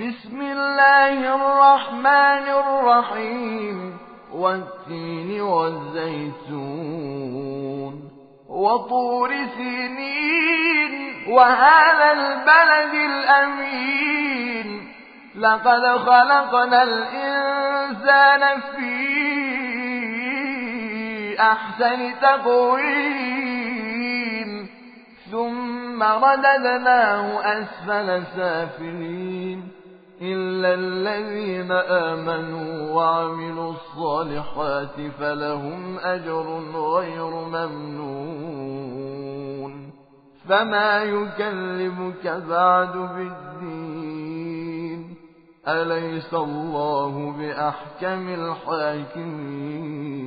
بسم الله الرحمن الرحيم والتين والزيتون وطور سينين وهذا البلد الأمين لقد خلقنا الإنسان في أحسن تقويم ثم رددناه أسفل سافلين إلا الذين آمنوا وعملوا الصالحات فلهم أجر غير ممنون فما يكلمك بعد بالدين أليس الله بأحكم الحاكمين